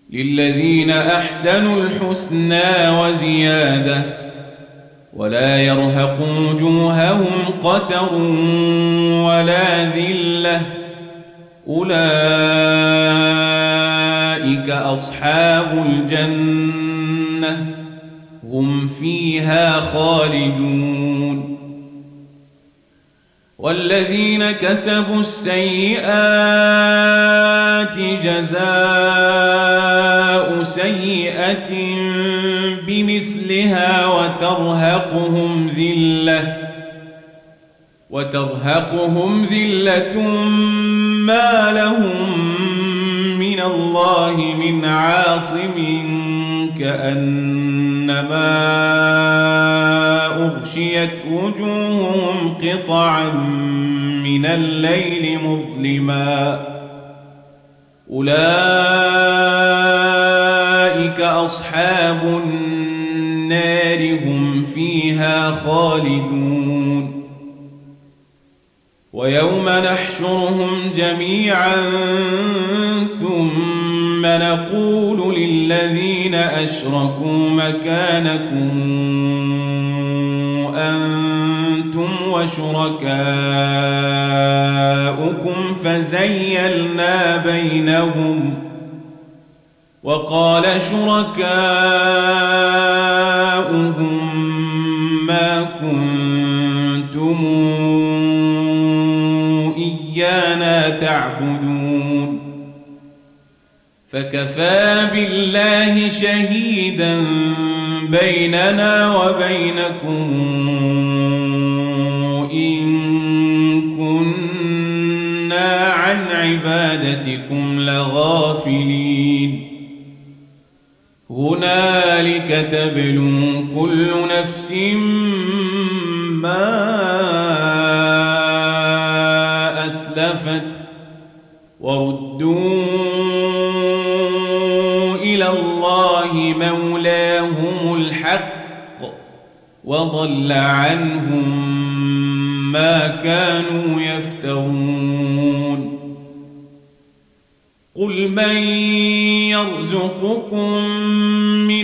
للذين أحسنوا الحسنى وزيادة ولا يرهق وجوههم قتر ولا ذلة أولئك أصحاب الجنة هم فيها خالدون والذين كسبوا السيئات جزاء سيئة بمثلها وترهقهم ذلة ما لهم من الله من عاصم كأنما أغشيت وجوههم قطعا من الليل مظلما أولئك أصحاب النار هم فيها خالدون ويوم نحشرهم جميعا ثم نقول للذين أشركوا مكانكم أنتم وشركاؤكم فزيلنا بينهم وقال شركاؤهم ما كنتم إيانا تعبدون فكفى بالله شهيدا بيننا وبينكم إن كنا عن عبادتكم لغافلين هنالك تبلو كل نفس ما أسلفت وردوا إلى الله مولاهم الحق وضل عنهم ما كانوا يفترون قل من يرزقكم من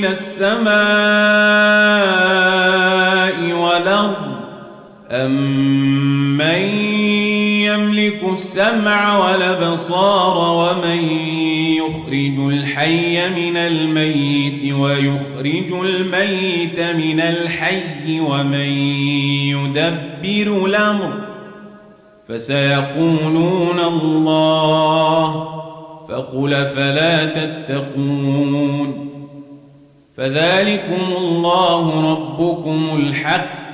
السماء والأرض أمن يملك السمع والأبصار ومن يخرج الحي من الميت ويخرج الميت من الحي ومن يدبر الأمر فسيقولون الله فقل فلا تتقون فذلكم الله ربكم الحق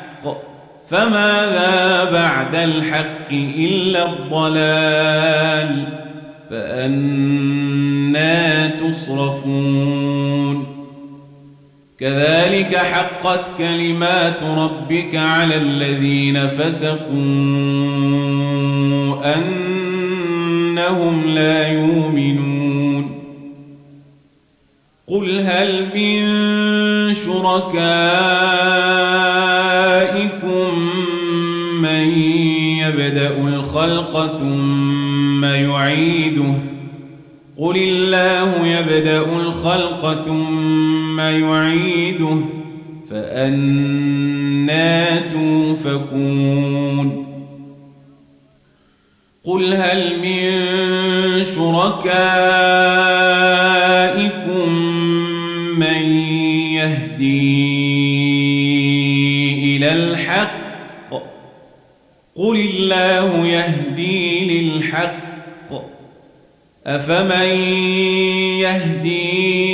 فماذا بعد الحق إلا الضلال فأنى تصرفون كذلك حقت كلمات ربك على الذين فسقوا أنهم لا يؤمنون قل هل من شركائكم من يبدأ الخلق ثم يعيده قل الله يبدأ الخلق ثم يعيده فأنى توفكون قل هل من شركائكم من يهدي إلى الحق قل الله يهدي للحق أفمن يهدي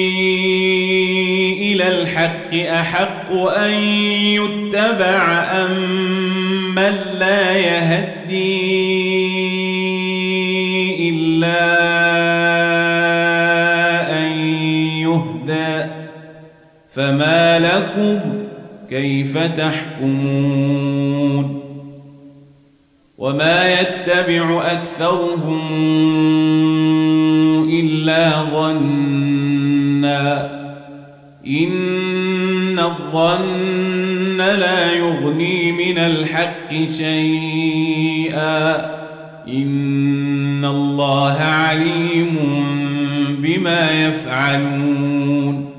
إلى الحق أحق أن يتبع أم من لا يهدي إلا أن يهدى فما لكم كيف تحكمون وما يتبع أكثرهم إلا ظنا إن الظن لا يغني من الحق شيئا إن الله عليم بما بما يفعلون